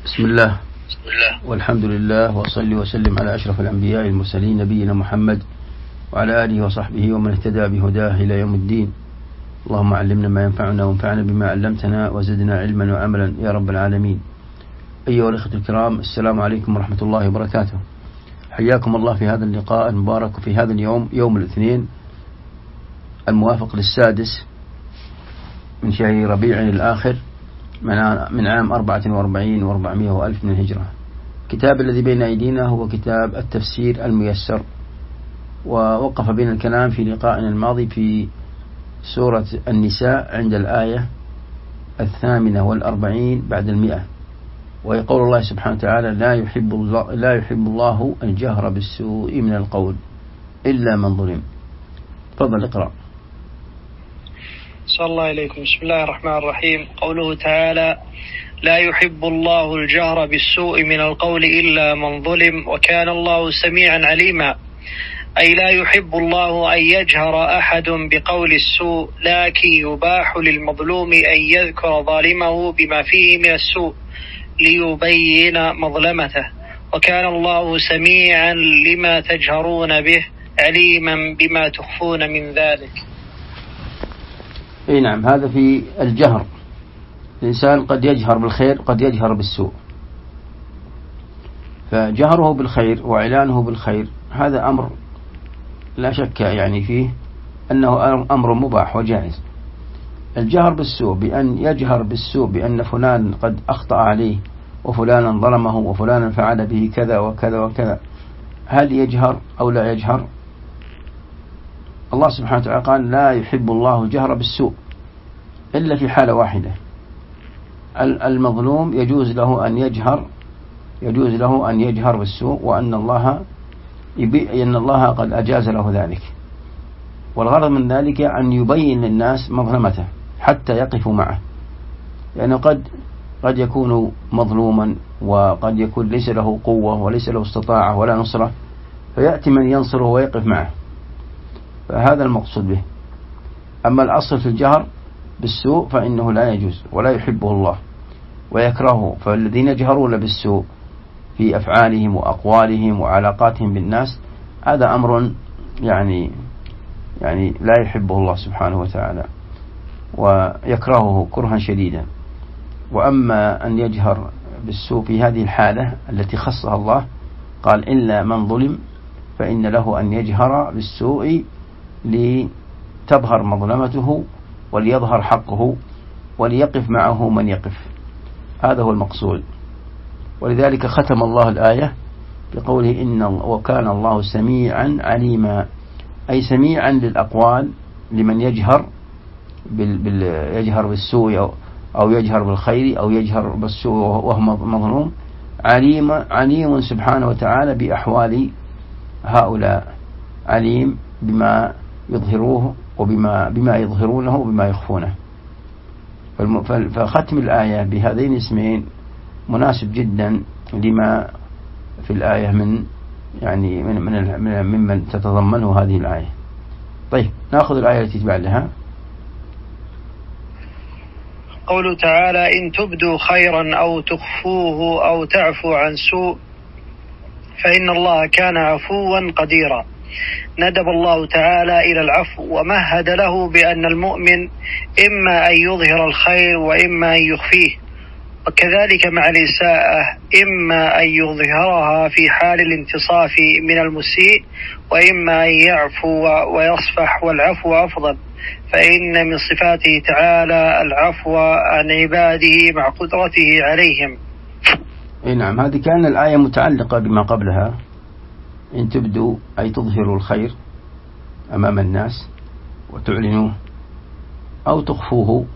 بسم الله والحمد لله وصلي وسلم على أشرف الأنبياء المرسلين نبينا محمد وعلى آله وصحبه ومن اهتدى بهداه إلى يوم الدين. اللهم علمنا ما ينفعنا وانفعنا بما علمتنا وزدنا علما وعملا يا رب العالمين. أيها الأخوة الكرام، السلام عليكم ورحمة الله وبركاته. حياكم الله في هذا اللقاء المبارك في هذا اليوم، يوم الاثنين الموافق للسادس من شهر ربيع الآخر من عام 44 و400 وألف من الهجرة. كتاب الذي بين أيدينا هو كتاب التفسير الميسر، ووقف بنا الكلام في لقائنا الماضي في سورة النساء عند الآية 48 بعد 100، ويقول الله سبحانه وتعالى: لا يحب الله الجهر بالسوء من القول إلا من ظلم. تفضل اقرأ. صلى الله عليكم. بسم الله الرحمن الرحيم. قوله تعالى: لا يحب الله الجهر بالسوء من القول إلا من ظلم وكان الله سميعا عليما. أي لا يحب الله أن يجهر أحد بقول السوء، لكن يباح للمظلوم أن يذكر ظالمه بما فيه من السوء ليبين مظلمته، وكان الله سميعا لما تجهرون به عليما بما تخفون من ذلك. اي نعم، هذا في الجهر. الإنسان قد يجهر بالخير قد يجهر بالسوء، فجهره بالخير وإعلانه بالخير هذا أمر لا شك يعني فيه أنه أمر مباح وجائز. الجهر بالسوء بأن يجهر بالسوء بأن فلان قد أخطأ عليه وفلانا ظلمه وفلانا فعل به كذا وكذا وكذا، هل يجهر أو لا يجهر؟ الله سبحانه وتعالى قال: لا يحب الله الجهر بالسوء إلا في حالة واحدة. المظلوم يجوز له أن يجهر بالسوء، وأن الله قد أجاز له ذلك، والغرض من ذلك أن يبين للناس مظلمته حتى يقفوا معه، لأنه قد يكون مظلوما وقد يكون ليس له قوة وليس له استطاعة ولا نصرة، فيأتي من ينصره ويقف معه، فهذا المقصود به. أما الأصل في الجهر بالسوء فإنه لا يجوز ولا يحبه الله ويكرهه. فالذين يجهرون بالسوء في أفعالهم وأقوالهم وعلاقاتهم بالناس هذا أمر يعني لا يحبه الله سبحانه وتعالى ويكرهه كرها شديدا. وأما أن يجهر بالسوء في هذه الحالة التي خصها الله، قال: إلا من ظلم، فإن له أن يجهر بالسوء لتظهر مظلمته وليظهر حقه وليقف معه من يقف. هذا هو المقصود. ولذلك ختم الله الآية بقوله: وكان الله سميعا عليما، أي سميعا للأقوال لمن يجهر يجهر بالسوء أو يجهر بالخير أو يجهر بالسوء وهو مظلوم. عليم سبحانه وتعالى بأحوال هؤلاء، عليم بما يظهروه وبما يظهرونه وبما يخفونه. فختم الآية بهذين الاسمين مناسب جدا لما في الآية ممن تتضمنه هذه الآية. طيب، نأخذ الآية التي تبع لها. قوله تعالى: إن تبدوا خيرا أو تخفوه أو تعفو عن سوء فإن الله كان عفوا قديرا. ندب الله تعالى إلى العفو ومهد له بأن المؤمن إما أن يظهر الخير وإما أن يخفيه، وكذلك مع الإساءة إما أن يظهرها في حال الانتصاف من المسيء وإما أن يعفو ويصفح، والعفو أفضل، فإن من صفاته تعالى العفو عن عباده مع قدرته عليهم. نعم، هذه كان الآية متعلقة بما قبلها. إن تبدوا أي تظهروا الخير أمام الناس وتعلنوه، أو تخفوه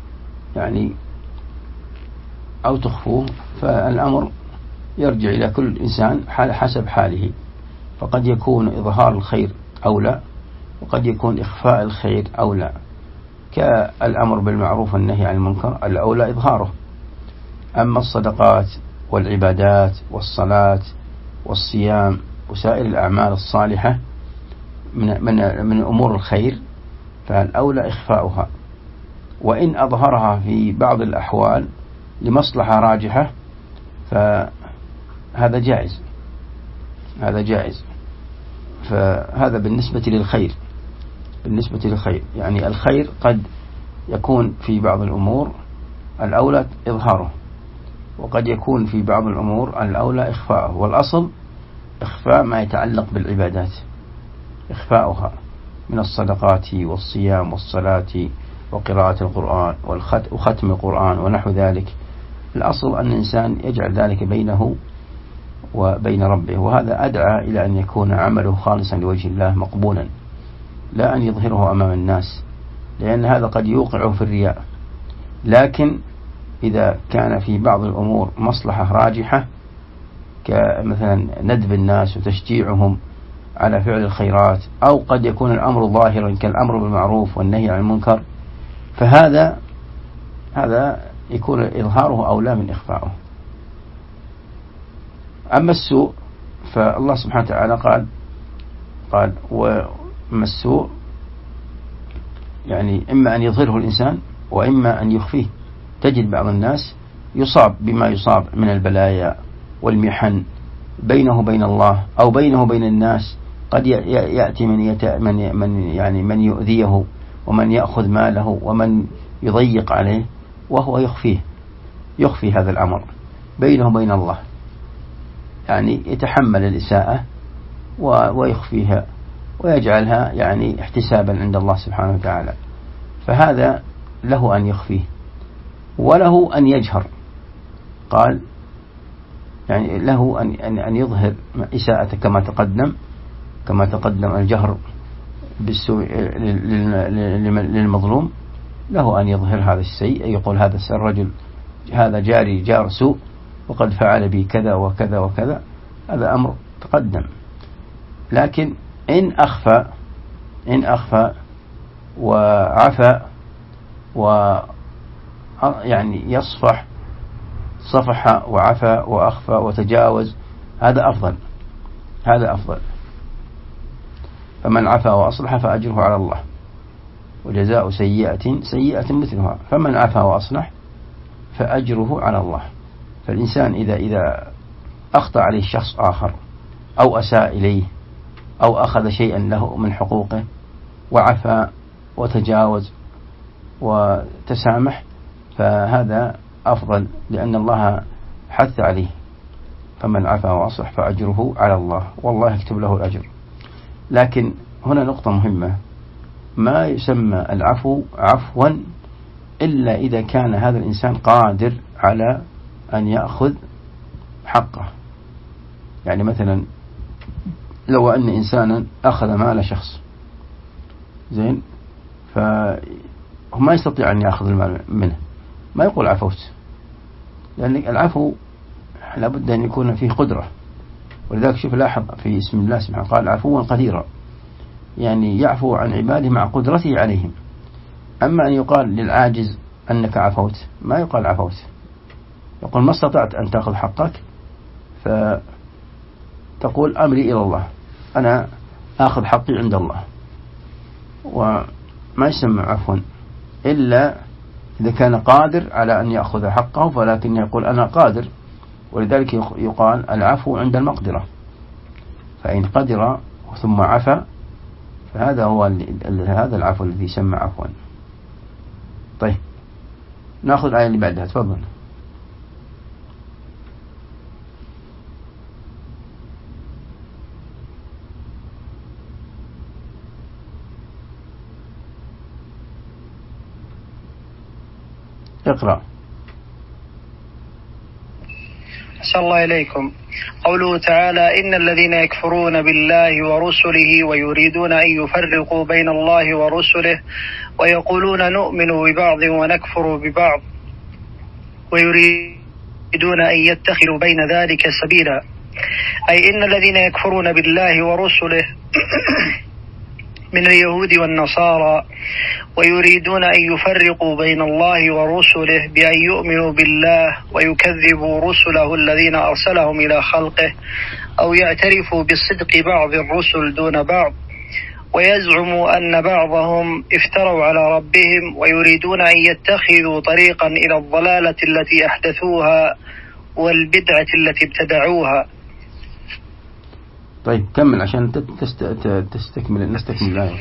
فالأمر يرجع إلى كل إنسان حسب حاله. فقد يكون إظهار الخير أولى، وقد يكون إخفاء الخير أولى. كالأمر بالمعروف والنهي عن المنكر الأولى إظهاره. أما الصدقات والعبادات والصلاة والصيام وسائر الأعمال الصالحة من أمور الخير فالأولى إخفاؤها، وإن أظهرها في بعض الأحوال لمصلحة راجحة فهذا جائز، هذا جائز. فهذا بالنسبة للخير، بالنسبة للخير. يعني الخير قد يكون في بعض الأمور الأولى إظهاره، وقد يكون في بعض الأمور الأولى إخفاءه، والأصل إخفاء ما يتعلق بالعبادات، إخفاؤها من الصدقات والصيام والصلاة وقراءة القرآن وختم القرآن ونحو ذلك. الأصل أن الإنسان يجعل ذلك بينه وبين ربه، وهذا أدعى إلى أن يكون عمله خالصا لوجه الله مقبولا، لا أن يظهره أمام الناس، لأن هذا قد يوقعه في الرياء. لكن إذا كان في بعض الأمور مصلحة راجحة، كمثلا ندب الناس وتشجيعهم على فعل الخيرات، أو قد يكون الأمر ظاهرا كالأمر بالمعروف والنهي عن المنكر، فهذا يكون إظهاره أولى من إخفاؤه. أما السوء فالله سبحانه وتعالى قال وأما السوء يعني إما أن يظهره الإنسان وإما أن يخفيه. تجد بعض الناس يصاب بما يصاب من البلايا والمحن بينه وبين الله أو بينه وبين الناس. قد يأتي من يؤذيه ومن يأخذ ماله ومن يضيق عليه، وهو يخفي هذا الأمر بينه وبين الله، يعني يتحمل الإساءة ويخفيها ويجعلها يعني احتسابا عند الله سبحانه وتعالى. فهذا له أن يخفيه وله أن يجهر. قال يعني له أن يظهر إساءة كما تقدم الجهر بالسوء للمظلوم، له أن يظهر هذا السيء، يقول هذا الرجل هذا جاري جار سوء وقد فعل بي كذا وكذا وكذا، هذا أمر تقدم. لكن إن أخفى وعفى يعني يصفح وعفى وأخفى وتجاوز، هذا أفضل. فمن عفى وأصلح فأجره على الله، وجزاء سيئة مثلها. فمن عفى وأصلح فأجره على الله. فالإنسان إذا أخطأ عليه شخص آخر أو أساء إليه أو أخذ شيئا له من حقوقه وعفى وتجاوز وتسامح، فهذا أفضل، لأن الله حث عليه. فمن عفى وأصلح فأجره على الله، والله يكتب له الأجر. لكن هنا نقطة مهمة: ما يسمى العفو عفوا إلا إذا كان هذا الإنسان قادر على أن يأخذ حقه. يعني مثلا لو أن إنسانا أخذ مال شخص زين، فهو ما يستطيع أن يأخذ المال منه، ما يقول عفوت، لأن العفو لابد أن يكون فيه قدرة. ولذلك شوف لاحظ في اسم الله سبحانه قال عفوا قديرا، يعني يعفو عن عباده مع قدرته عليهم. أما أن يقال للعاجز أنك عفوت، ما يقال عفوت، يقول ما استطعت أن تأخذ حقك، فتقول أمري إلى الله، أنا أخذ حقي عند الله. وما يسمى عفوا إلا إذا كان قادر على أن يأخذ حقه، ولكن يقول أنا قادر. ولذلك يقال العفو عند المقدرة، فإن قدر ثم عفى فهذا هو هذا العفو الذي يسمى عفوا. طيب نأخذ الآية اللي بعدها، تفضل. اقرأ. أحسن الله إليكم. قوله تعالى: إن الذين يكفرون بالله ورسله ويريدون أن يفرقوا بين الله ورسله ويقولون نؤمن ببعض ونكفر ببعض ويريدون أن يتخذوا بين ذلك سبيلا، أي إن الذين يكفرون بالله ورسله من اليهود والنصارى ويريدون أن يفرقوا بين الله ورسله بأن يؤمنوا بالله ويكذبوا رسله الذين أرسلهم إلى خلقه، أو يعترفوا بصدق بعض الرسل دون بعض، ويزعموا أن بعضهم افتروا على ربهم، ويريدون أن يتخذوا طريقا إلى الضلالة التي أحدثوها والبدعة التي ابتدعوها. طيب كمل عشان نستكمل الآية.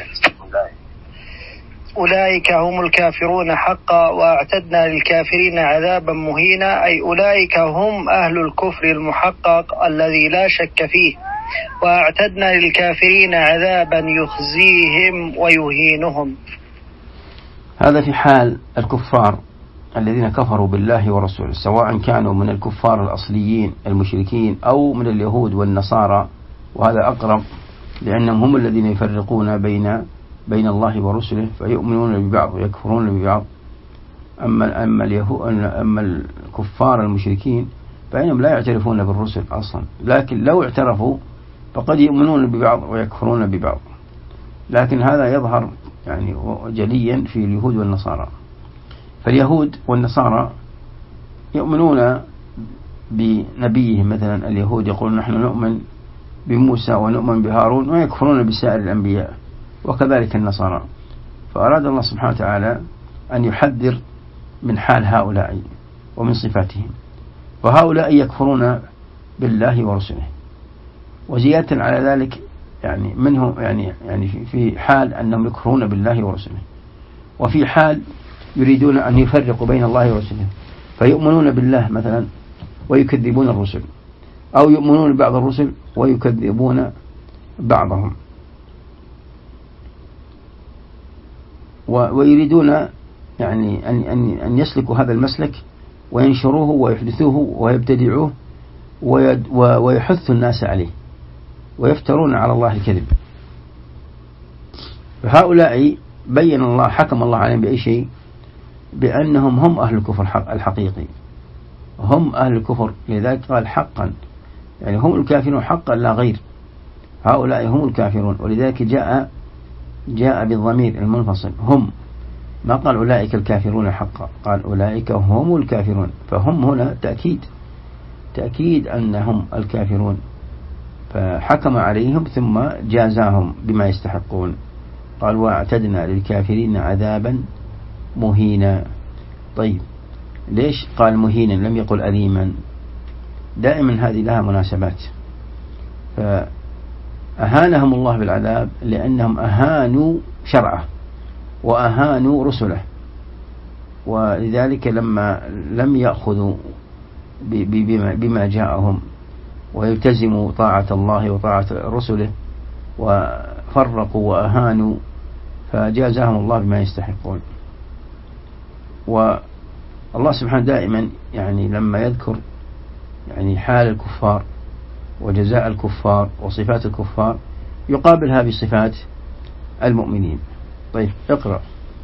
أولئك هم الكافرون حقا وأعتدنا للكافرين عذابا مهينا، أي أولئك هم أهل الكفر المحقق الذي لا شك فيه، وأعتدنا للكافرين عذابا يخزيهم ويهينهم. هذا في حال الكفار الذين كفروا بالله ورسوله، سواء كانوا من الكفار الأصليين المشركين أو من اليهود والنصارى، وهذا أقرب لأنهم هم الذين يفرقون بين الله ورسله، فيؤمنون ببعض ويكفرون ببعض. أما الكفار المشركين فإنهم لا يعترفون بالرسل أصلا، لكن لو اعترفوا فقد يؤمنون ببعض ويكفرون ببعض. لكن هذا يظهر يعني جليا في اليهود والنصارى. فاليهود والنصارى يؤمنون بنبيهم، مثلا اليهود يقولون نحن نؤمن بموسى ونؤمن بهارون، ويكفرون بسائر الأنبياء، وكذلك النصارى. فأراد الله سبحانه وتعالى أن يحذر من حال هؤلاء ومن صفاتهم. وهؤلاء يكفرون بالله ورسله، وزيادة على ذلك يعني منهم يعني في حال أنهم يكفرون بالله ورسله، وفي حال يريدون أن يفرقوا بين الله ورسله، فيؤمنون بالله مثلا ويكذبون الرسل، أو يؤمنون ببعض الرسل ويكذبون بعضهم، ويريدون يعني أن يسلكوا هذا المسلك وينشروه ويحدثوه ويبتدعوه ويحثوا الناس عليه ويفترون على الله الكذب. فهؤلاء بين الله، حكم الله عليهم بأي شيء؟ بأنهم هم أهل الكفر الحقيقي، هم أهل الكفر. لذلك قال حقا، يعني هم الكافرون حقا لا غير. هؤلاء هم الكافرون، ولذلك جاء بالضمير المنفصل هم، ما قال أولئك الكافرون حقا، قال أولئك هم الكافرون. فهم هنا تأكيد أنهم الكافرون، فحكم عليهم ثم جازاهم بما يستحقون. قال واعتدنا للكافرين عذابا مهينا. طيب ليش قال مهينا لم يقل أليما؟ دائما هذه لها مناسبات. فأهانهم الله بالعذاب لأنهم أهانوا شرعه وأهانوا رسله، ولذلك لما لم يأخذوا بما جاءهم ويلتزموا طاعة الله وطاعة رسله وفرقوا وأهانوا، فجازاهم الله بما يستحقون. والله سبحانه دائما يعني لما يذكر يعني حال الكفار وجزاء الكفار وصفات الكفار يقابلها بصفات المؤمنين. طيب اقرأ.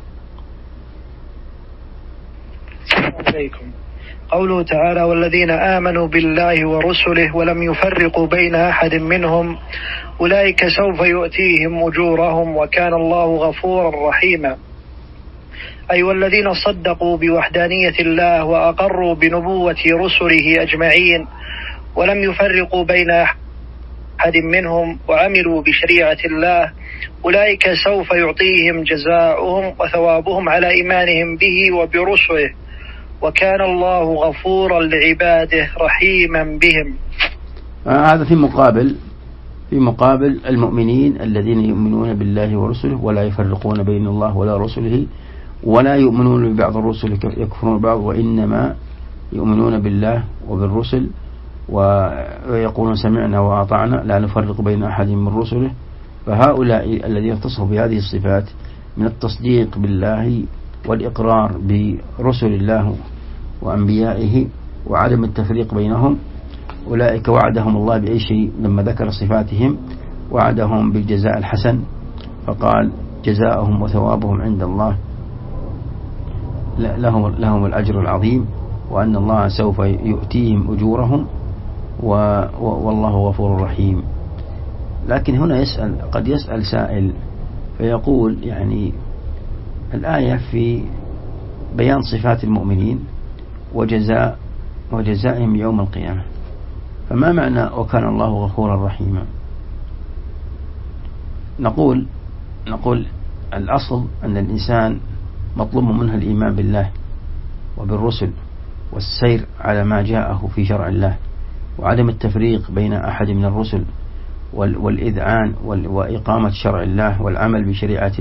عليكم. قوله تعالى والذين آمنوا بالله ورسله ولم يفرقوا بين أحد منهم أولئك سوف يؤتيهم أجورهم وكان الله غفورا رحيما. أي والذين صدقوا بوحدانية الله وأقروا بنبوة رسله أجمعين ولم يفرقوا بين أحد منهم وعملوا بشريعة الله، أولئك سوف يعطيهم جزاؤهم وثوابهم على إيمانهم به وبرسله، وكان الله غفورا لعباده رحيما بهم. هذا في مقابل المؤمنين الذين يؤمنون بالله ورسله ولا يفرقون بين الله ولا رسله، ولا يؤمنون ببعض الرسل يكفرون بعض، وإنما يؤمنون بالله وبالرسل ويقولون سمعنا وأطعنا لا نفرق بين أحد من رسله. فهؤلاء الذين اتصفوا بهذه الصفات من التصديق بالله والإقرار برسل الله وأنبيائه وعدم التفريق بينهم، أولئك وعدهم الله بأي شيء؟ لما ذكر صفاتهم وعدهم بالجزاء الحسن، فقال جزاءهم وثوابهم عند الله لهم الأجر العظيم، وأن الله سوف يؤتيهم أجورهم والله غفور رحيم. لكن هنا قد يسأل سائل فيقول يعني الآية في بيان صفات المؤمنين وجزائهم يوم القيامة، فما معنى وكان الله غفورا رحيما؟ نقول الأصل أن الإنسان مطلوب منه الإيمان بالله وبالرسل والسير على ما جاءه في شرع الله، وعدم التفريق بين أحد من الرسل، والإذعان وإقامة شرع الله والعمل بشريعة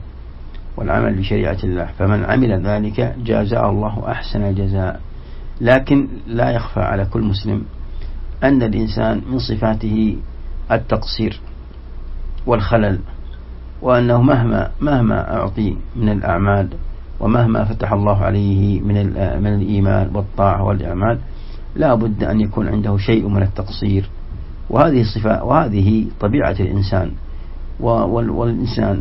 الله. فمن عمل ذلك جازاه الله أحسن الجزاء. لكن لا يخفى على كل مسلم أن الإنسان من صفاته التقصير والخلل، وأنه مهما أعطي من الأعمال ومهما فتح الله عليه من الإيمان والطاعة والأعمال لا بد أن يكون عنده شيء من التقصير. وهذه صفة وهذه طبيعة الإنسان، والإنسان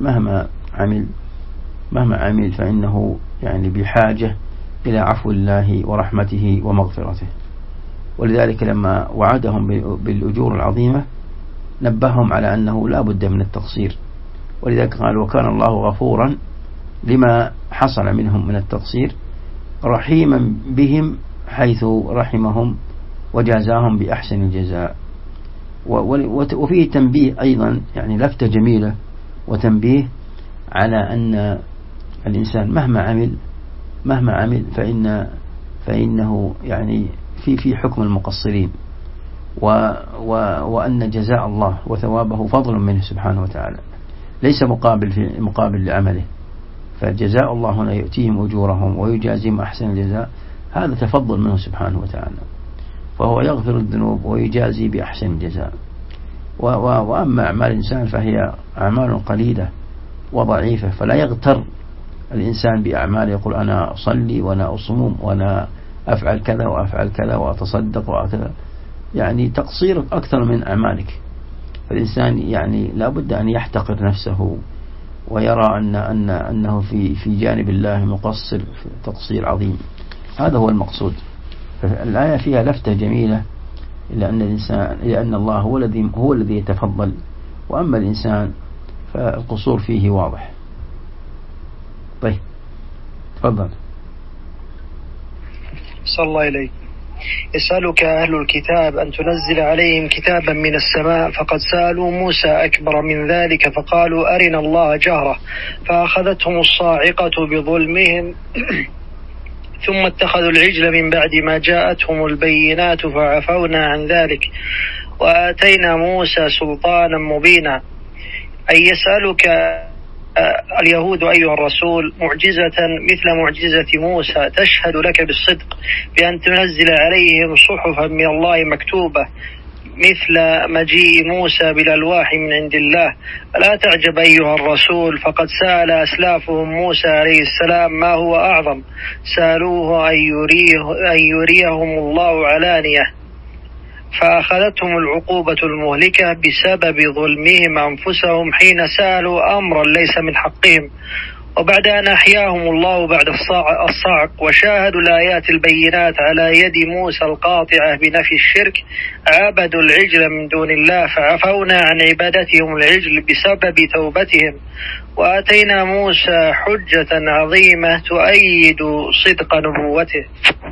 مهما عمل فإنه يعني بحاجة إلى عفو الله ورحمته ومغفرته. ولذلك لما وعدهم بالأجور العظيمة نبههم على أنه لا بد من التقصير، ولذلك قال وكان الله غفورا لما حصل منهم من التقصير، رحيما بهم حيث رحمهم وجازاهم بأحسن الجزاء. وفيه تنبيه أيضا، يعني لفتة جميلة وتنبيه على أن الإنسان مهما عمل فإنه يعني في حكم المقصرين، وأن جزاء الله وثوابه فضل منه سبحانه وتعالى، ليس مقابل لعمله. فجزاء الله هنا يؤتيهم أجورهم ويجازيهم أحسن الجزاء، هذا تفضل منه سبحانه وتعالى، فهو يغفر الذنوب ويجازي بأحسن الجزاء. وأما أعمال الإنسان فهي أعمال قليلة وضعيفة، فلا يغتر الإنسان بأعمال يقول أنا أصلي وأنا أصوم وأنا أفعل كذا وأفعل كذا وأتصدق وكذا، يعني تقصير أكثر من أعمالك. فالإنسان يعني لا بد أن يحتقر نفسه ويرى أنه في جانب الله مقصر تقصير عظيم. هذا هو المقصود. فالآية فيها لفتة جميلة إلى أن الله هو الذي يتفضل، وأما الإنسان فالقصور فيه واضح. طيب تفضل. صلى الله إليك. يسألك أهل الكتاب أن تنزل عليهم كتابا من السماء، فقد سألوا موسى أكبر من ذلك فقالوا أرنا الله جهرة فأخذتهم الصاعقة بظلمهم ثم اتخذوا العجل من بعد ما جاءتهم البينات فعفونا عن ذلك وآتينا موسى سلطانا مبينا. أي يسألك اليهود أيها الرسول معجزة مثل معجزة موسى تشهد لك بالصدق بأن تنزل عليهم صحفا من الله مكتوبة مثل مجيء موسى بالألواح من عند الله. لا تعجب أيها الرسول، فقد سأل أسلافهم موسى عليه السلام ما هو أعظم، سألوه أن يريهم الله علانية، فأخذتهم العقوبة المهلكة بسبب ظلمهم أنفسهم حين سألوا أمرا ليس من حقهم، وبعد أن أحياهم الله بعد الصعق وشاهدوا الآيات البينات على يد موسى القاطعة بنفي الشرك عبدوا العجل من دون الله، فعفونا عن عبادتهم العجل بسبب توبتهم، وآتينا موسى حجة عظيمة تؤيد صدق نبوته.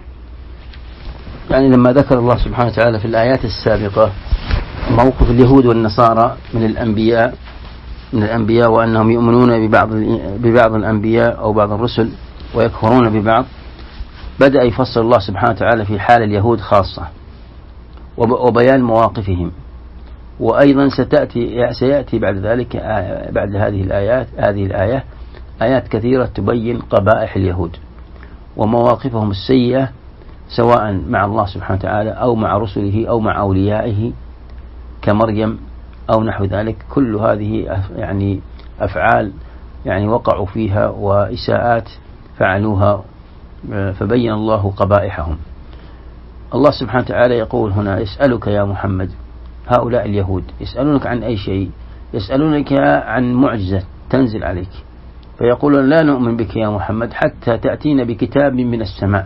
يعني لما ذكر الله سبحانه وتعالى في الآيات السابقة موقف اليهود والنصارى من الأنبياء وأنهم يؤمنون ببعض الأنبياء أو بعض الرسل ويكفرون ببعض، بدأ يفصل الله سبحانه وتعالى في حال اليهود خاصة وبيان مواقفهم. وأيضا سيأتي بعد ذلك بعد هذه الآية آيات كثيرة تبين قبائح اليهود ومواقفهم السيئة سواء مع الله سبحانه وتعالى أو مع رسله أو مع أوليائه كمريم أو نحو ذلك. كل هذه يعني أفعال يعني وقعوا فيها وإساءات فعلوها، فبين الله قبائحهم. الله سبحانه وتعالى يقول هنا يسألك يا محمد، هؤلاء اليهود يسألونك عن أي شيء، يسألونك عن معجزة تنزل عليك، فيقولون لا نؤمن بك يا محمد حتى تأتينا بكتاب من السماء.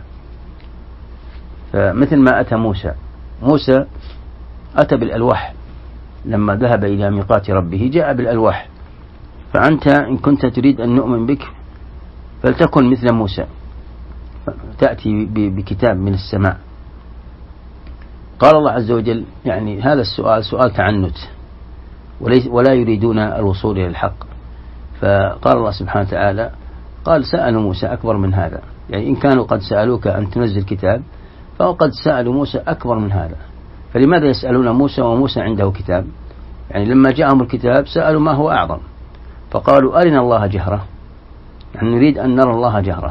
فمثل ما أتى موسى أتى بالألواح لما ذهب إلى ميقات ربه جاء بالألواح، فأنت إن كنت تريد أن نؤمن بك فلتكن مثل موسى تأتي بكتاب من السماء. قال الله عز وجل يعني هذا السؤال سؤال تعنت ولا يريدون الوصول إلى الحق، فقال الله سبحانه وتعالى قال سألوا موسى أكبر من هذا، يعني إن كانوا قد سألوك أن تنزل كتاب فقد سألوا موسى أكبر من هذا، فلماذا يسألون موسى وموسى عنده كتاب؟ يعني لما جاءهم الكتاب سألوا ما هو أعظم، فقالوا أرنا الله جهرة، نحن نريد أن نرى الله جهرة.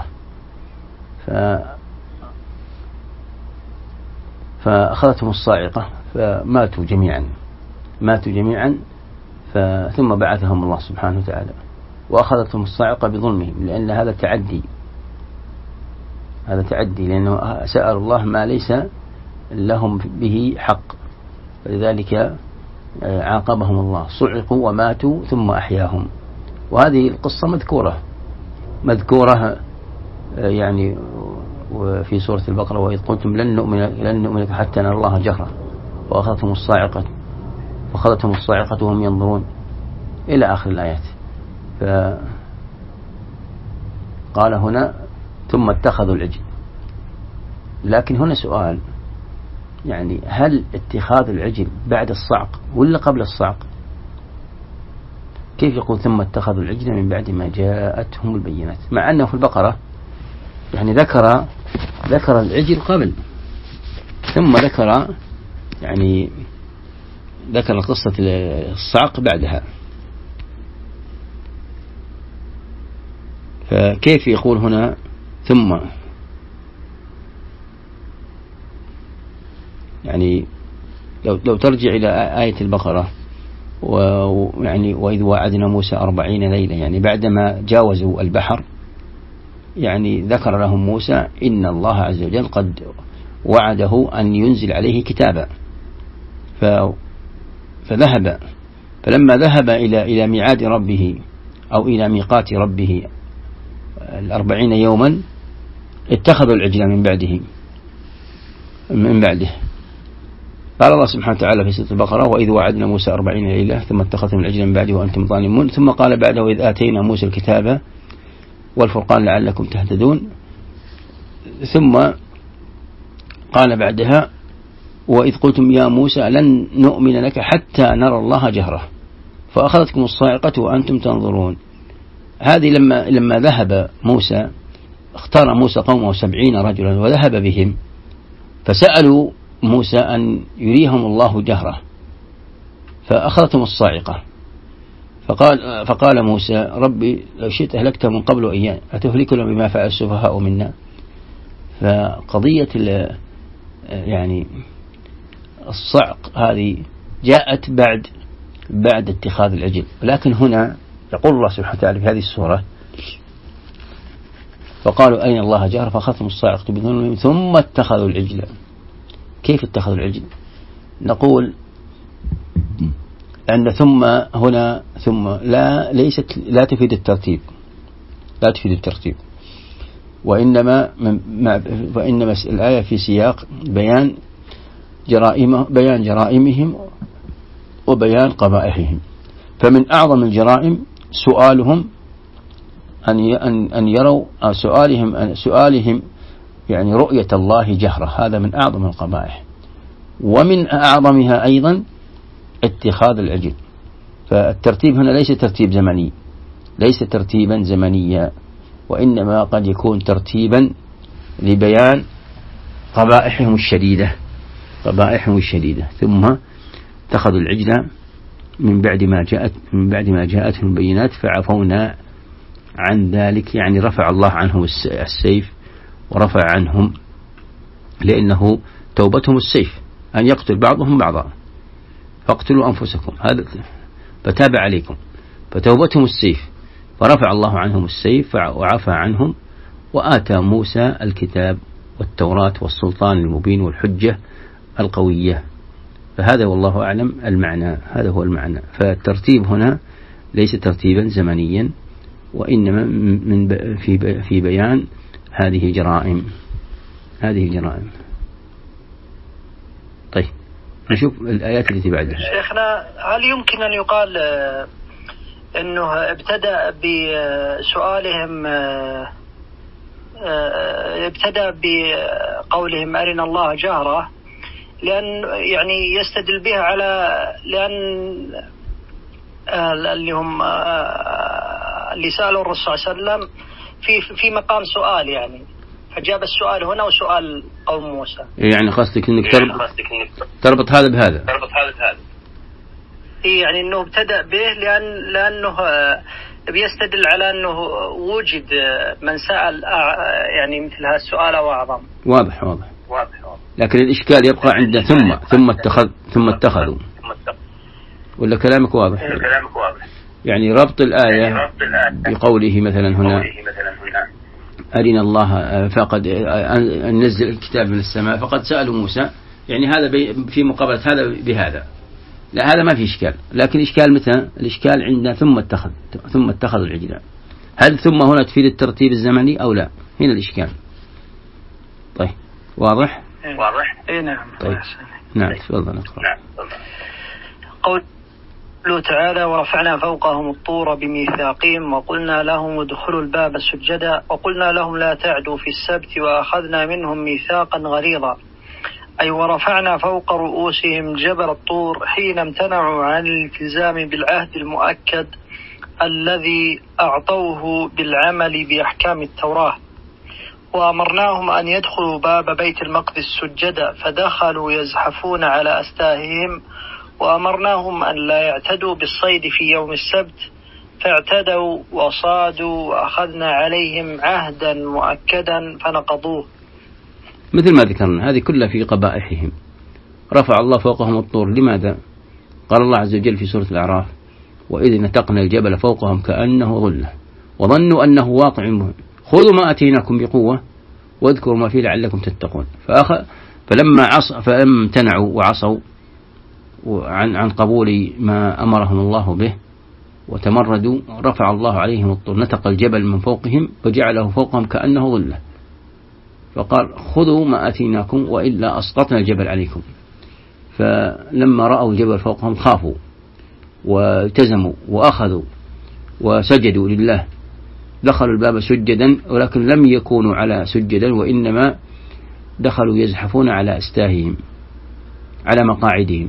فأخذتهم الصاعقة فماتوا جميعا ثم بعثهم الله سبحانه وتعالى، وأخذتهم الصاعقة بظلمهم، لأن هذا تعدي لأنه سأل الله ما ليس لهم به حق، فلذلك عاقبهم الله، صعقوا وماتوا ثم أحياهم. وهذه القصة مذكورة يعني في سورة البقرة: وإذ قلتم لن نؤمن حتى نرى الله جهرة فأخذتهم الصاعقة وهم ينظرون إلى آخر الآيات. فقال هنا ثم اتخذوا العجل. لكن هنا سؤال، يعني هل اتخاذ العجل بعد الصعق ولا قبل الصعق؟ كيف يقول ثم اتخذوا العجل من بعد ما جاءتهم البينات، مع أنه في البقرة يعني ذكر العجل قبل، ثم ذكر قصة الصعق بعدها. فكيف يقول هنا ثم؟ يعني لو ترجع إلى آية البقرة ويعني وإذ وعدنا موسى 40 ليلة، يعني بعدما جاوزوا البحر يعني ذكر لهم موسى إن الله عز وجل قد وعده أن ينزل عليه كتابا، فذهب، فلما ذهب إلى ميعاد ربه أو إلى ميقات ربه 40 يوما اتخذوا العجل من بعده. قال الله سبحانه وتعالى في سورة البقرة: وإذ وعدنا موسى 40 ليلة ثم اتخذتم العجل من بعده وأنتم ظالمون. ثم قال بعده: وإذ آتينا موسى الكتاب والفرقان لعلكم تهتدون. ثم قال بعدها: وإذ قلتم يا موسى لن نؤمن لك حتى نرى الله جهرة فأخذتكم الصاعقة وأنتم تنظرون. هذه لما ذهب موسى، اختار موسى قومه 70 رجلا وذهب بهم، فسألوا موسى أن يريهم الله جهرة فأخذتهم الصاعقة، فقال موسى: ربي لو شئت أهلكت من قبل أيام أتهلكنا بما فعل السفهاء منا. فقضية يعني الصعق هذه جاءت بعد اتخاذ العجل. لكن هنا يقول الله سبحانه وتعالى في هذه السورة: فقالوا أين الله جهر فأخذتهم الصاعقة بظلمهم ثم اتخذوا العجل. كيف اتخذوا العجل؟ نقول أن ثم هنا لا تفيد الترتيب، وإنما الآية في سياق بيان جرائمهم وبيان قبائحهم. فمن أعظم الجرائم سؤالهم أن يروا سؤالهم يعني رؤية الله جهرة، هذا من أعظم القبائح. ومن أعظمها أيضا اتخاذ العجل. فالترتيب هنا ليس ترتيبا زمنيا، وإنما قد يكون ترتيبا لبيان قبائحهم الشديدة. ثم اتخذوا العجل من بعد ما جاءتهم البينات فعفونا عن ذلك، يعني رفع الله عنهم السيف ورفع عنهم، لأنه توبتهم السيف أن يقتل بعضهم بعضا، فاقتلوا أنفسكم، هذا فتاب عليكم، فتوبتهم السيف، فرفع الله عنهم السيف وعفى عنهم، وآتى موسى الكتاب والتوراة والسلطان المبين والحجة القوية. فهذا والله أعلم المعنى، هذا هو المعنى. فالترتيب هنا ليس ترتيبا زمنيا، وإنما في بيان هذه جرائم. طيب نشوف الآيات التي بعدها. شيخنا، هل يمكن أن يقال أنه ابتدأ بسؤالهم، ابتدأ بقولهم أرنا الله جهرة، لأن يعني يستدل بها على لأن اللي سألوا الرسول صلى الله عليه وسلم في مقام سؤال، يعني فجاب السؤال هنا وسؤال قوم موسى. يعني قصدك انك تربط هذا بهذا. يعني انه ابتدأ به لانه بيستدل على انه وجد من سأل يعني مثل هذا السؤال او اعظم. واضح. لكن الاشكال يبقى عند ثم اتخذوا. ولا كلامك واضح؟ يعني ربط الآية بقوله مثلا هنا أرنا الله فقد نزل الكتاب من السماء فقد سألوا موسى، يعني هذا في مقابلة هذا بهذا، لا هذا ما في إشكال. لكن إشكال متى؟ الإشكال عندنا ثم اتخذ العجل. هل ثم هنا تفيد الترتيب الزمني أو لا؟ هنا الإشكال. طيب واضح؟ إيه نعم. طيب نعم تفضل نقرأ. قوله تعالى ورفعنا فوقهم الطور بميثاقهم وقلنا لهم ادخلوا الباب سجدا وقلنا لهم لا تعدوا في السبت وأخذنا منهم ميثاقا غليظا، أي ورفعنا فوق رؤوسهم جبل الطور حين امتنعوا عن الالتزام بالعهد المؤكد الذي أعطوه بالعمل بأحكام التوراة، وأمرناهم أن يدخلوا باب بيت المقدس سجدا فدخلوا يزحفون على أستاههم، وأمرناهم أن لا يعتدوا بالصيد في يوم السبت فاعتدوا وصادوا وأخذنا عليهم عهدا مؤكدا فنقضوه. مثل ما ذكرنا هذه كلها في قبائحهم. رفع الله فوقهم الطور، لماذا؟ قال الله عز وجل في سورة الأعراف وإذ نتقنا الجبل فوقهم كأنه ظلة وظنوا أنه واقع بهم خذوا ما أتيناكم بقوة واذكروا ما فيه لعلكم تتقون. فلما امتنعوا وعصوا عن قبول ما أمرهم الله به وتمردوا رفع الله عليهم الطور، نتق الجبل من فوقهم وجعله فوقهم كأنه ظلة، فقال خذوا ما أتيناكم وإلا أسقطنا الجبل عليكم. فلما رأوا الجبل فوقهم خافوا والتزموا وأخذوا وسجدوا لله، دخلوا الباب سجدا ولكن لم يكونوا على سجدا وإنما دخلوا يزحفون على أستاههم على مقاعدهم،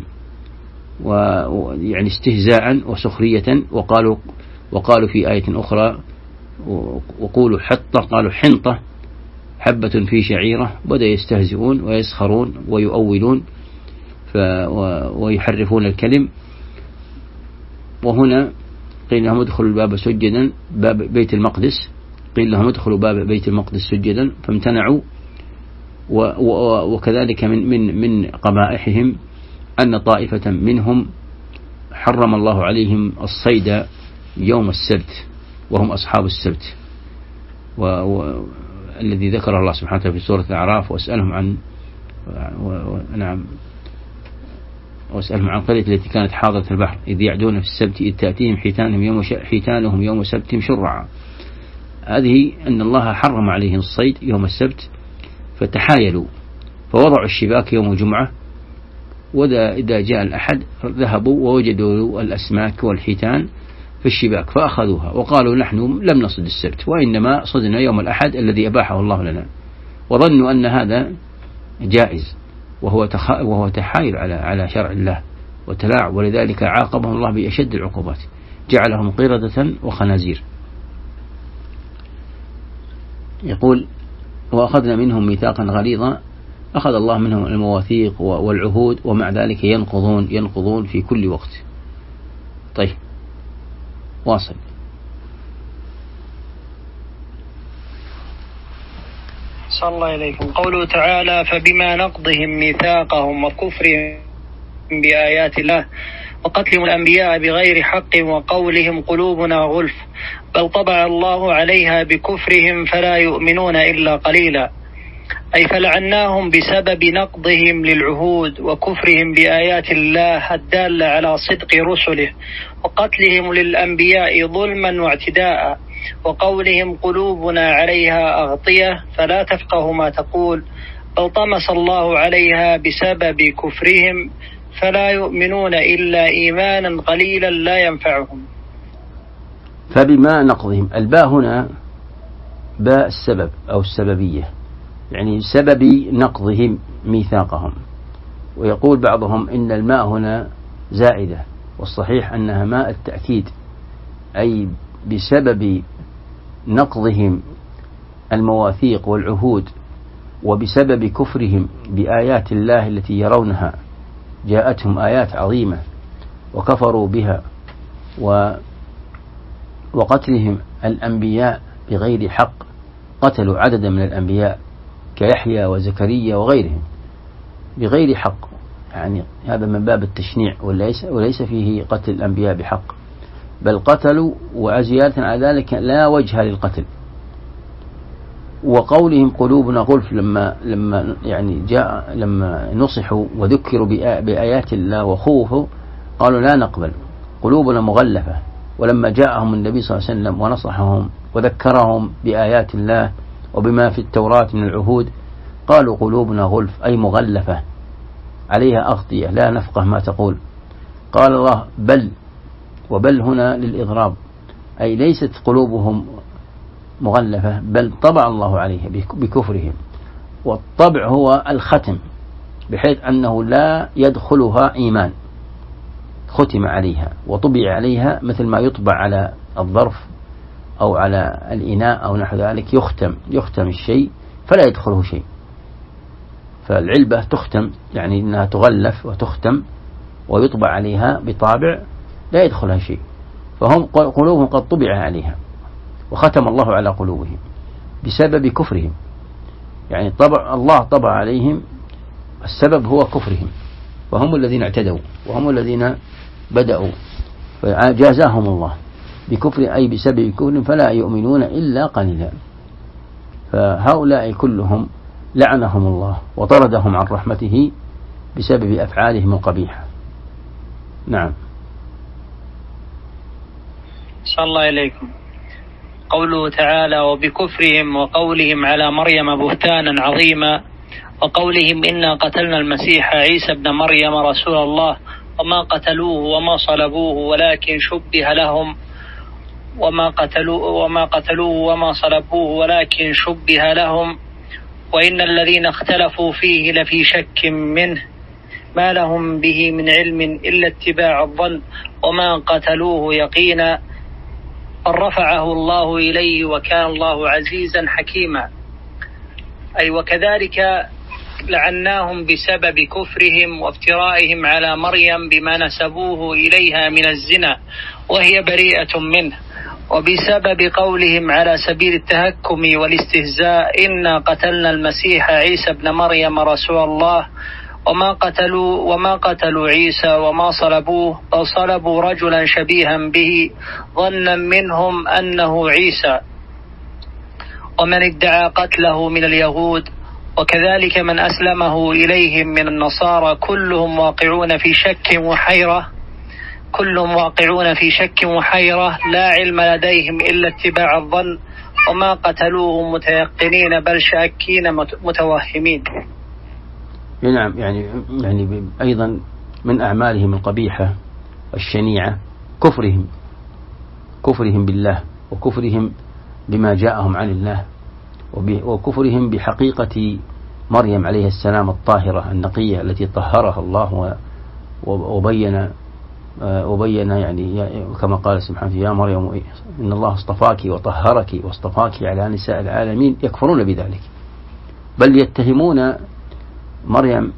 ويعني استهزاء وسخرية. وقالوا في آية أخرى وقولوا حطة قالوا حنطة حبة في شعيرة، بدأ يستهزئون ويسخرون ويؤولون ويحرفون الكلم. وهنا قيل لهم ادخلوا الباب سجدا، باب بيت المقدس، قيل لهم ادخلوا باب بيت المقدس سجدا فامتنعوا. وكذلك من قبائحهم أن طائفة منهم حرم الله عليهم الصيد يوم السبت وهم أصحاب السبت، الذي ذكره الله سبحانه وتعالى في سورة الأعراف واسألهم عن قرية التي كانت حاضرة البحر إذ يعدون في السبت إذ تأتيهم حيتانهم يوم سبتهم شرعا. هذه أن الله حرم عليهم الصيد يوم السبت فتحايلوا فوضعوا الشباك يوم الجمعة، وإذا جاء الأحد ذهبوا ووجدوا الأسماك والحيتان في الشباك فأخذوها وقالوا نحن لم نصد السبت وإنما صدنا يوم الأحد الذي أباحه الله لنا، وظنوا أن هذا جائز وهو تحايل على شرع الله وتلاعب، ولذلك عاقبهم الله بأشد العقوبات جعلهم قردة وخنازير. يقول وأخذنا منهم ميثاقا غليظا، أخذ الله منهم المواثيق والعهود ومع ذلك ينقضون في كل وقت. طيب واصل. صلى الله إليكم. قوله تعالى فبما نقضهم ميثاقهم وكفرهم بآيات الله وقتلهم الأنبياء بغير حق وقولهم قلوبنا غلف بل طبع الله عليها بكفرهم فلا يؤمنون إلا قليلا، أي فلعناهم بسبب نقضهم للعهود وكفرهم بآيات الله الدالة على صدق رسله وقتلهم للأنبياء ظلما واعتداء وقولهم قلوبنا عليها أغطية فلا تفقه ما تقول بل طمس الله عليها بسبب كفرهم فلا يؤمنون إلا إيمانا قليلا لا ينفعهم. فبما نقضهم، الباء هنا باء السبب أو السببية، يعني سبب نقضهم ميثاقهم. ويقول بعضهم إن الماء هنا زائدة، والصحيح أنها ماء التأكيد، أي بسبب نقضهم المواثيق والعهود وبسبب كفرهم بآيات الله التي يرونها، جاءتهم آيات عظيمة وكفروا بها، وقتلهم الأنبياء بغير حق، قتلوا عددا من الأنبياء كيحيى وزكريا وغيرهم بغير حق، يعني هذا من باب التشنيع وليس فيه قتل الأنبياء بحق، بل قتلوا، وزيادة على ذلك لا وجه للقتل. وقولهم قلوبنا غلف لما نصحوا وذكروا بآيات الله وخوفوا قالوا لا نقبل، قلوبنا مغلفة. ولما جاءهم النبي صلى الله عليه وسلم ونصحهم وذكرهم بآيات الله وبما في التوراة من العهود قالوا قلوبنا غلف، أي مغلفة عليها أغطية لا نفقه ما تقول. قال الله بل، وبل هنا للإضراب، أي ليست قلوبهم مغلفة، بل طبع الله عليها بكفرهم، والطبع هو الختم، بحيث أنه لا يدخلها إيمان، ختم عليها وطبع عليها مثل ما يطبع على الظرف أو على الإناء أو نحو ذلك، يختم الشيء فلا يدخله شيء. فالعلبة تختم، يعني أنها تغلف وتختم ويطبع عليها بطابع لا يدخلها شيء، فهم قلوبهم قد طبع عليها وختم الله على قلوبهم بسبب كفرهم، يعني الله طبع عليهم، السبب هو كفرهم، وهم الذين اعتدوا وهم الذين بدأوا، فجازاهم الله بكفر، أي بسبب كفرهم فلا يؤمنون إلا قليلا. فهؤلاء كلهم لعنهم الله وطردهم عن رحمته بسبب أفعالهم القبيحة. نعم. صلى الله إليكم. قوله تعالى وبكفرهم وقولهم على مريم بهتانا عظيما، وقولهم إنا قتلنا المسيح عيسى ابن مريم رسول الله وما قتلوه وما صلبوه ولكن شبه لهم، وما قتلوه وما صلبوه ولكن شبه لهم، وإن الذين اختلفوا فيه لفي شك منه ما لهم به من علم إلا اتباع الظن، وما قتلوه يقينا رفعه الله إليه وكان الله عزيزا حكيما. أي وكذلك لعناهم بسبب كفرهم وافترائهم على مريم بما نسبوه إليها من الزنا وهي بريئة منه، وبسبب قولهم على سبيل التهكم والاستهزاء إنا قتلنا المسيح عيسى ابن مريم رسول الله وما قتلوا عيسى وما صلبوه، بل صلبوا رجلا شبيها به ظنا منهم أنه عيسى، ومن ادعى قتله من اليهود، وكذلك من أسلمه إليهم من النصارى كلهم واقعون في شك وحيرة لا علم لديهم إلا اتباع الظن، وما قتلوه متيقنين بل شاكين متوهمين. نعم. يعني أيضا من أعمالهم القبيحة الشنيعة كفرهم بالله، وكفرهم بما جاءهم عن الله، وكفرهم بحقيقة مريم عليه السلام الطاهرة النقية التي طهرها الله وبين يعني كما قال سبحانه يا مريم إن الله اصطفاك وطهرك واصطفاك على نساء العالمين، يكفرون بذلك، بل يتهمون مريم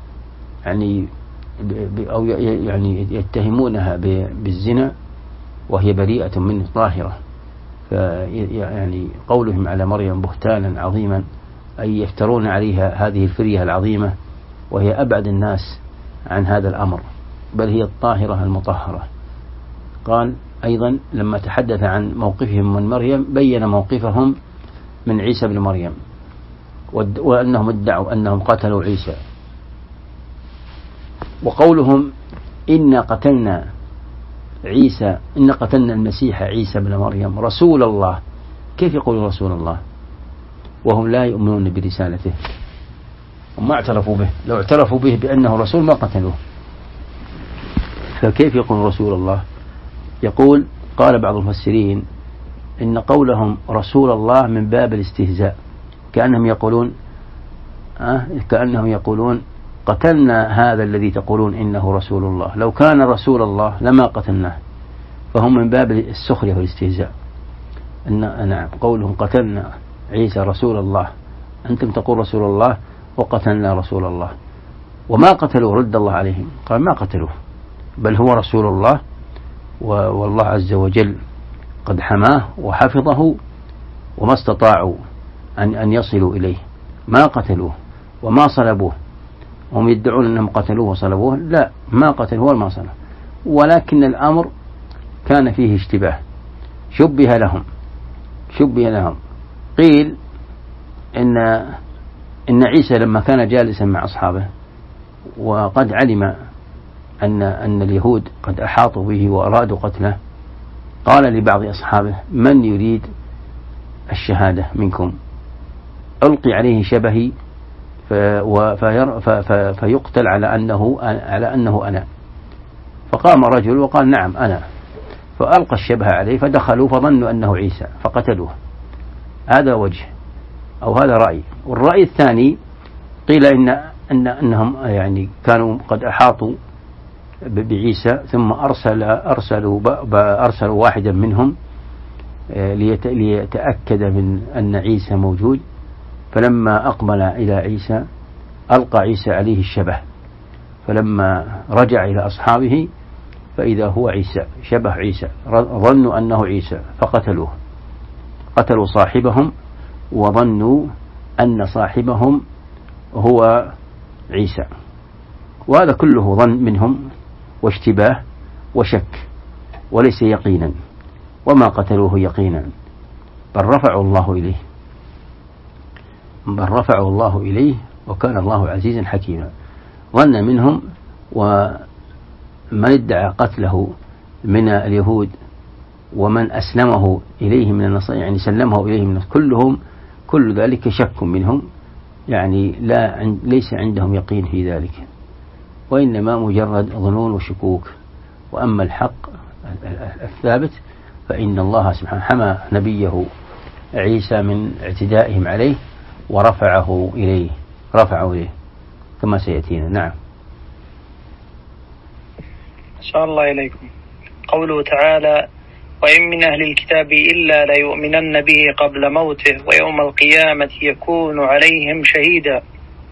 يعني يتهمونها بالزنا وهي بريئة منه طاهرة. يعني قولهم على مريم بهتانا عظيما، أي يفترون عليها هذه الفرية العظيمة وهي أبعد الناس عن هذا الأمر، بل هي الطاهرة المطهرة. قال أيضا لما تحدث عن موقفهم من مريم بين موقفهم من عيسى بن مريم، وأنهم ادعوا أنهم قتلوا عيسى. وقولهم إن قتلنا المسيح عيسى بن مريم رسول الله، كيف يقول رسول الله وهم لا يؤمنون برسالته وما اعترفوا به؟ لو اعترفوا به بأنه رسول ما قتلوه، فكيف يقول رسول الله؟ قال بعض المفسرين إن قولهم رسول الله من باب الاستهزاء، كأنهم يقولون قتلنا هذا الذي تقولون إنه رسول الله، لو كان رسول الله لما قتلناه، فهم من باب السخرية والاستهزاء. نعم، قولهم قتلنا عيسى رسول الله أنتم تقول رسول الله وقتلنا رسول الله، وما قتلوه، رد الله عليهم قال ما قتلوه، بل هو رسول الله، والله عز وجل قد حماه وحفظه، وما استطاعوا أن يصلوا إليه. ما قتلوه وما صلبوه. هم يدعون أنهم قتلوه وصلبوه، لا، ما قتلوه وما صلبوه، ولكن الأمر كان فيه اشتباه، شبه لهم. قيل إن عيسى لما كان جالسا مع أصحابه وقد علم أن اليهود قد أحاطوا به وأرادوا قتله، قال لبعض أصحابه: من يريد الشهادة منكم؟ ألقي عليه شبهي فيقتل على أنه أنا. فقام رجل وقال: نعم أنا. فألقى الشبه عليه، فدخلوا فظنوا أنه عيسى فقتلوه. هذا وجه، أو هذا رأي. والرأي الثاني قيل أنهم يعني كانوا قد أحاطوا بعيسى، ثم أرسلوا واحدا منهم ليتأكد من أن عيسى موجود، فلما أقبل إلى عيسى ألقى عيسى عليه الشبه، فلما رجع إلى أصحابه فإذا هو عيسى، شبه عيسى، ظنوا أنه عيسى فقتلوه، قتلوا صاحبهم وظنوا أن صاحبهم هو عيسى. وهذا كله ظن منهم واشتباه وشك، وليس يقينا، وما قتلوه يقينا، بل رفعوا الله إليه، وكان الله عزيزا حكيما. ظن منهم، ومن ادعى قتله من اليهود ومن أسلمه إليه من النصارى، يعني سلمه إليه من كل ذلك شك منهم، يعني ليس عندهم يقين في ذلك، وإنما مجرد ظنون وشكوك. وأما الحق الثابت فإن الله سبحانه حمى نبيه عيسى من اعتدائهم عليه ورفعه إليه كما سيأتينا. نعم. أسأل الله إليكم. قوله تعالى: وإن من أهل الكتاب إلا ليؤمنن به قبل موته ويوم القيامة يكون عليهم شهيدا،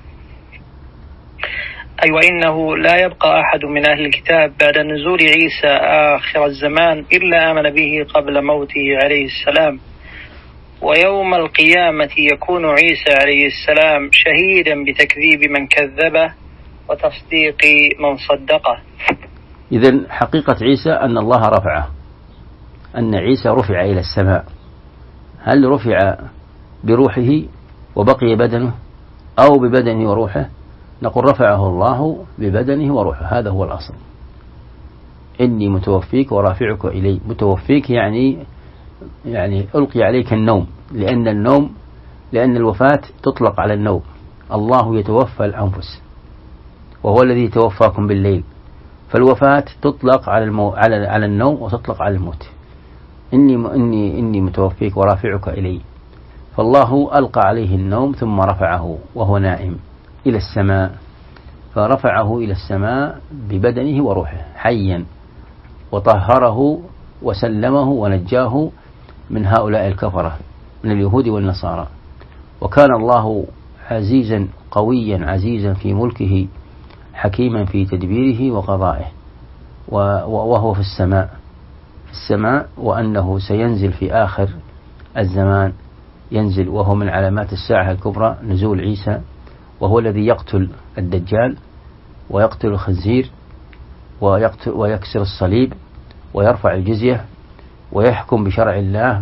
أي وإنه لا يبقى أحد من أهل الكتاب بعد نزول عيسى آخر الزمان إلا آمن به قبل موته عليه السلام، ويوم القيامة يكون عيسى عليه السلام شهيدا بتكذيب من كذبه وتصديق من صدقه. إذن حقيقة عيسى أن الله رفعه، أن عيسى رفع إلى السماء. هل رفع بروحه وبقي بدنه، أو ببدنه وروحه؟ نقول رفعه الله ببدنه وروحه، هذا هو الأصل. إني متوفيك ورافعك إلي. متوفيك يعني ألقي عليك النوم، لأن الوفاة تطلق على النوم. الله يتوفى الأنفس، وهو الذي يتوفاكم بالليل، فالوفاة تطلق على النوم وتطلق على الموت. إني متوفيك ورافعك إلي، فالله ألقى عليه النوم ثم رفعه وهو نائم إلى السماء، فرفعه إلى السماء ببدنه وروحه حيا، وطهره وسلمه ونجاه من هؤلاء الكفرة من اليهود والنصارى. وكان الله عزيزا قويا عزيزا في ملكه، حكيما في تدبيره وقضائه، وهو في السماء، وأنه سينزل في آخر الزمان، ينزل، وهو من علامات الساعة الكبرى نزول عيسى، وهو الذي يقتل الدجال ويقتل الخنزير ويكسر الصليب ويرفع الجزية ويحكم بشرع الله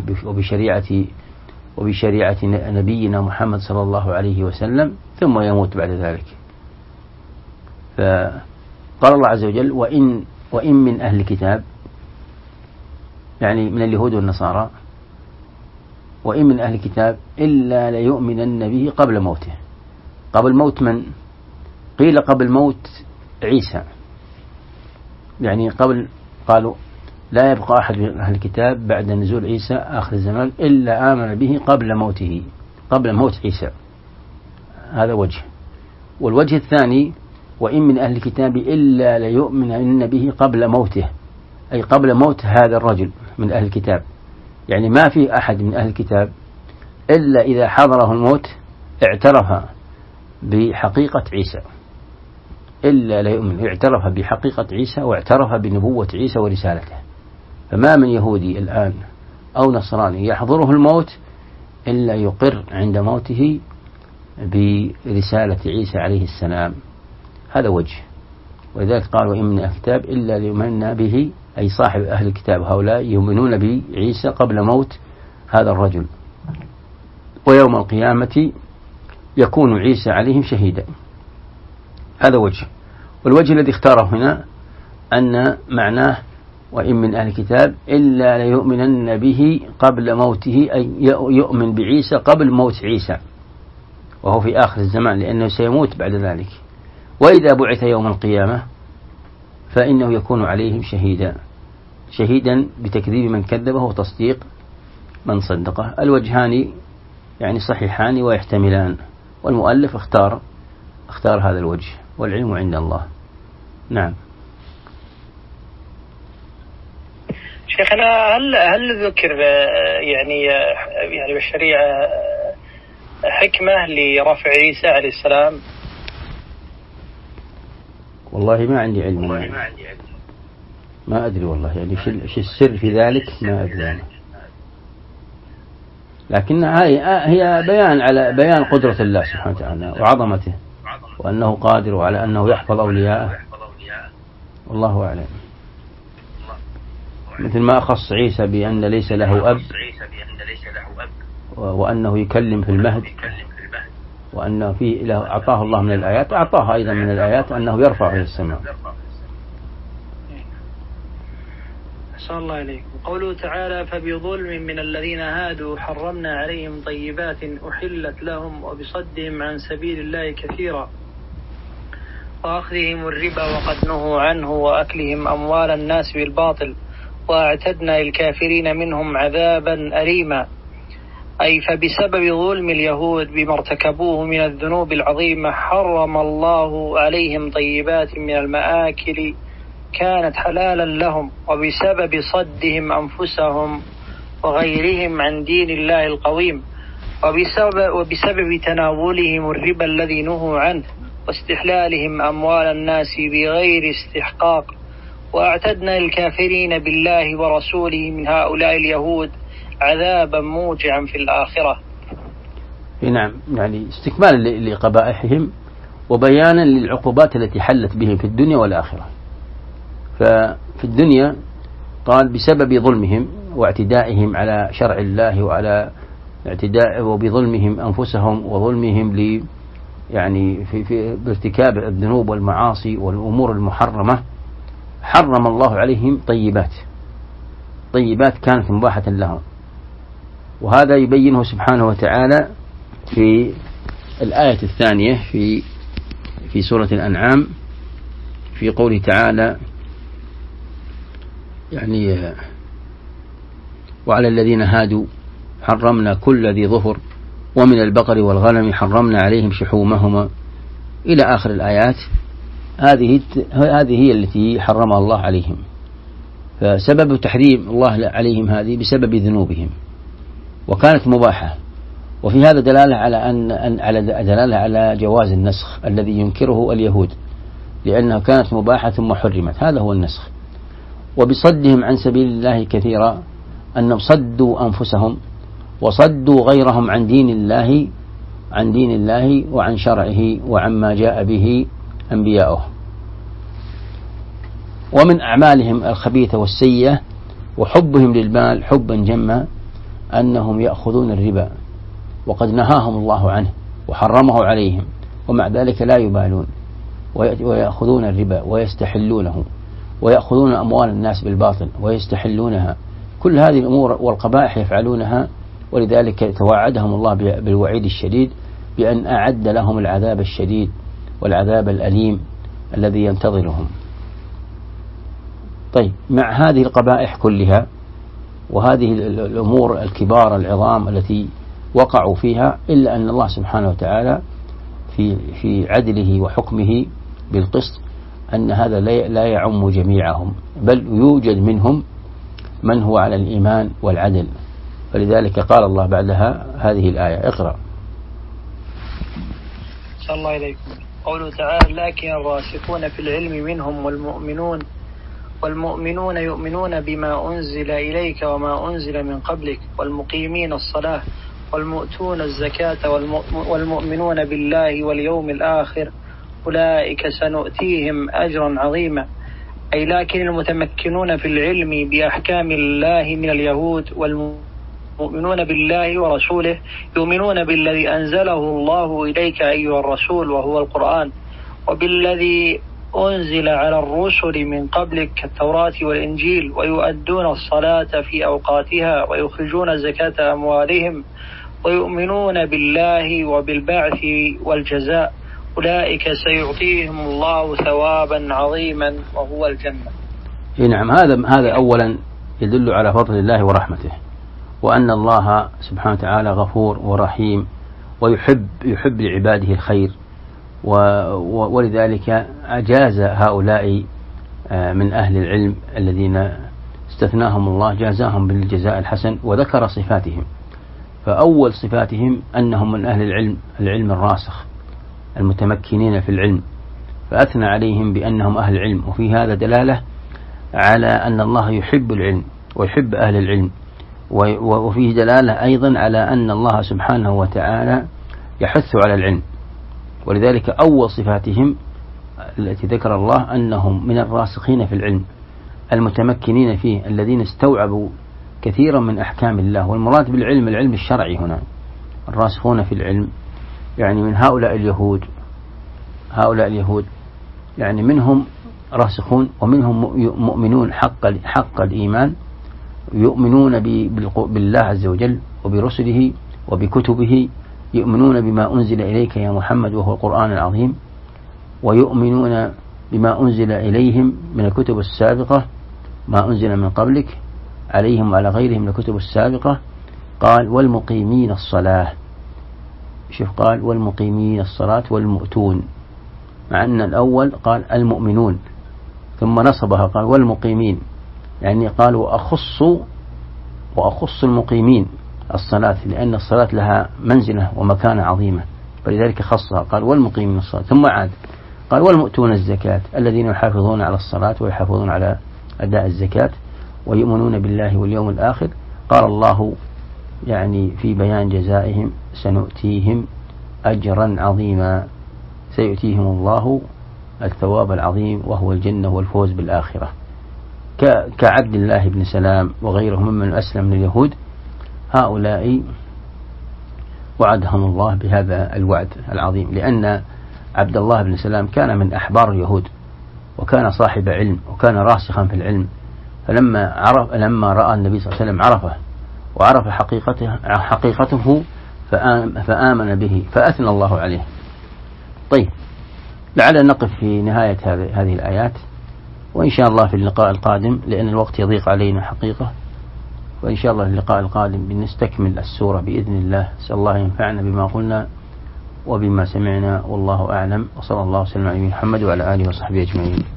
وبشريعة نبينا محمد صلى الله عليه وسلم، ثم يموت بعد ذلك. فقال الله عز وجل: وإن من أهل الكتاب، يعني من اليهود والنصارى، وإن من أهل الكتاب إلا ليؤمنن به قبل موته. قبل موت من؟ قيل قبل موت عيسى، يعني قالوا لا يبقى أحد من أهل الكتاب بعد نزول عيسى آخر الزمان إلا آمن به قبل موته، قبل موت عيسى. هذا وجه. والوجه الثاني: وإن من أهل الكتاب إلا ليؤمنن به قبل موته، أي قبل موت هذا الرجل من أهل الكتاب. يعني ما في أحد من أهل الكتاب إلا إذا حضره الموت اعترف بحقيقة عيسى إلا لا يؤمن، اعترف بحقيقة عيسى واعترف بنبوة عيسى ورسالته. فما من يهودي الآن أو نصراني يحضره الموت إلا يقر عند موته برسالة عيسى عليه السلام. هذا وجه. ولذلك قالوا إن من الكتاب إلا ليؤمن به، أي صاحب أهل الكتاب هؤلاء يؤمنون بعيسى قبل موت هذا الرجل، ويوم القيامة يكون عيسى عليهم شهيدا. هذا وجه. والوجه الذي اختاره هنا أن معناه وإن من أهل الكتاب إلا ليؤمنن به قبل موته، أي يؤمن بعيسى قبل موت عيسى، وهو في آخر الزمان لأنه سيموت بعد ذلك. وإذا بعث يوم القيامة فإنه يكون عليهم شهيدا بتكذيب من كذبه وتصديق من صدقه. الوجهان يعني صحيحان ويحتملان، والمؤلف اختار هذا الوجه، والعلم عند الله. نعم. شيخنا، هل ذكر يعني بالشريعة حكمة لرفع عيسى عليه السلام؟ والله ما عندي علم، ما أدري والله، يعني شو السر في ذلك ما أدري، لكن هي بيان على بيان قدرة الله سبحانه وتعالى وعظمته، وأنه قادر على أنه يحفظ أولياءه، والله أعلم. مثل ما أخص عيسى بأن ليس له أب، وأنه يكلم في المهد، وأنه فيه أعطاه الله من الآيات، أعطاه أيضا من الآيات أنه يرفع إلى السماء. أحسن الله إليكم. قوله تعالى: فبظلم من الذين هادوا حرمنا عليهم طيبات أحلت لهم وبصدهم عن سبيل الله كثيرا وأخذهم الربا وقد نهوا عنه وأكلهم أموال الناس بالباطل وأعتدنا للكافرين منهم عذابا أليما. أي فبسبب ظلم اليهود بما ارتكبوه من الذنوب العظيمة حرم الله عليهم طيبات من المآكل كانت حلالا لهم، وبسبب صدهم أنفسهم وغيرهم عن دين الله القويم، وبسبب تناولهم الربا الذي نهوا عنه واستحلالهم أموال الناس بغير استحقاق. وأعتدنا للكافرين بالله ورسوله من هؤلاء اليهود عذابا موجعا في الآخرة. نعم، يعني استكمالا لقبائحهم وبيانا للعقوبات التي حلت بهم في الدنيا والآخرة. ففي الدنيا قال بسبب ظلمهم واعتدائهم على شرع الله وعلى اعتداء وبظلمهم أنفسهم وظلمهم يعني في بارتكاب الذنوب والمعاصي والأمور المحرمة، حرم الله عليهم طيبات كانت مباحة لهم. وهذا يبينه سبحانه وتعالى في الآية الثانية في سورة الأنعام في قوله تعالى يعني وعلى الذين هادوا حرمنا كل ذي ظفر ومن البقر والغنم حرمنا عليهم شحومهما إلى آخر الآيات. هذه هي التي حرمها الله عليهم. فسبب تحريم الله عليهم هذه بسبب ذنوبهم، وكانت مباحة. وفي هذا دلالة على جواز النسخ الذي ينكره اليهود، لأنها كانت مباحة ثم حرمت. هذا هو النسخ. وبصدهم عن سبيل الله كثيرا، أنهم صدوا أنفسهم وصدوا غيرهم عن دين الله وعن شرعه وعما جاء به أنبياؤه. ومن أعمالهم الخبيثة والسيئة وحبهم للمال حبا جما أنهم يأخذون الربا، وقد نهاهم الله عنه وحرمه عليهم، ومع ذلك لا يبالون ويأخذون الربا ويستحلونه، ويأخذون أموال الناس بالباطل ويستحلونها. كل هذه الأمور والقبائح يفعلونها، ولذلك توعدهم الله بالوعيد الشديد بأن أعد لهم العذاب الشديد والعذاب الأليم الذي ينتظرهم. طيب، مع هذه القبائح كلها وهذه الأمور الكبار العظام التي وقعوا فيها، إلا أن الله سبحانه وتعالى في عدله وحكمه بالقسط أن هذا لا يعم جميعهم، بل يوجد منهم من هو على الإيمان والعدل. فلذلك قال الله بعدها هذه الآية: اقرأ. صلى الله عليكم. قوله تعالى: لكن الراسخون في العلم منهم والمؤمنون يؤمنون بما أنزل إليك وما أنزل من قبلك والمقيمين الصلاة والمؤتون الزكاة والمؤمنون بالله واليوم الآخر أولئك سنؤتيهم أجرا عظيما. أي لكن المتمكنون في العلم بأحكام الله من اليهود والمؤمنون بالله ورسوله يؤمنون بالذي أنزله الله إليك أيها الرسول وهو القرآن، وبالذي أنزل على الرسل من قبلك كالتوراة والإنجيل، ويؤدون الصلاة في أوقاتها ويخرجون زكاة أموالهم ويؤمنون بالله وبالبعث والجزاء، أولئك سيعطيهم الله ثوابا عظيما وهو الجنة. نعم، هذا أولا يدل على فضل الله ورحمته، وأن الله سبحانه وتعالى غفور ورحيم ويحب لعباده الخير، ولذلك أجاز هؤلاء من أهل العلم الذين استثناهم الله جازاهم بالجزاء الحسن، وذكر صفاتهم. فأول صفاتهم أنهم من أهل العلم الراسخ المتمكنين في العلم، فأثنى عليهم بأنهم أهل العلم، وفي هذا دلالة على أن الله يحب العلم ويحب أهل العلم، وفيه دلالة أيضا على أن الله سبحانه وتعالى يحث على العلم. ولذلك أول صفاتهم التي ذكر الله أنهم من الراسخين في العلم المتمكنين فيه، الذين استوعبوا كثيرا من أحكام الله. والمراد بالعلم العلم الشرعي هنا، الراسخون في العلم يعني من هؤلاء اليهود يعني منهم راسخون ومنهم مؤمنون حق الإيمان، يؤمنون بالله عز وجل وبرسله وبكتبه، يؤمنون بما أنزل إليك يا محمد وهو القرآن العظيم، ويؤمنون بما أنزل إليهم من الكتب السابقة ما أنزل من قبلك عليهم وعلى غيرهم من الكتب السابقة. قال والمقيمين الصلاة، شوف قال والمقيمين الصلاة والمؤتون، مع أن الأول قال المؤمنون ثم نصبها قال والمقيمين، يعني قال وأخص المقيمين الصلاة، لأن الصلاة لها منزلة ومكانة عظيمة، فلذلك خصها قال والمقيمين الصلاة، ثم عاد قال والمؤتون الزكاة الذين يحافظون على الصلاة ويحافظون على أداء الزكاة ويؤمنون بالله واليوم الآخر. قال الله يعني في بيان جزائهم سنؤتيهم أجرا عظيما، سيؤتيهم الله الثواب العظيم وهو الجنة والفوز بالآخرة، كعبد الله بن سلام وغيرهم ممن أسلم من اليهود. هؤلاء وعدهم الله بهذا الوعد العظيم، لأن عبد الله بن سلام كان من أحبار اليهود وكان صاحب علم وكان راسخا في العلم، لما رأى النبي صلى الله عليه وسلم وعرف حقيقته فآمن به فأثنى الله عليه. طيب، لعلنا نقف في نهاية هذه الآيات، وإن شاء الله في اللقاء القادم لأن الوقت يضيق علينا حقيقة، وإن شاء الله في اللقاء القادم بنستكمل السورة بإذن الله. أسأل الله ينفعنا بما قلنا وبما سمعنا، والله أعلم، وصلى الله وسلم على محمد وعلى آله وصحبه أجمعين.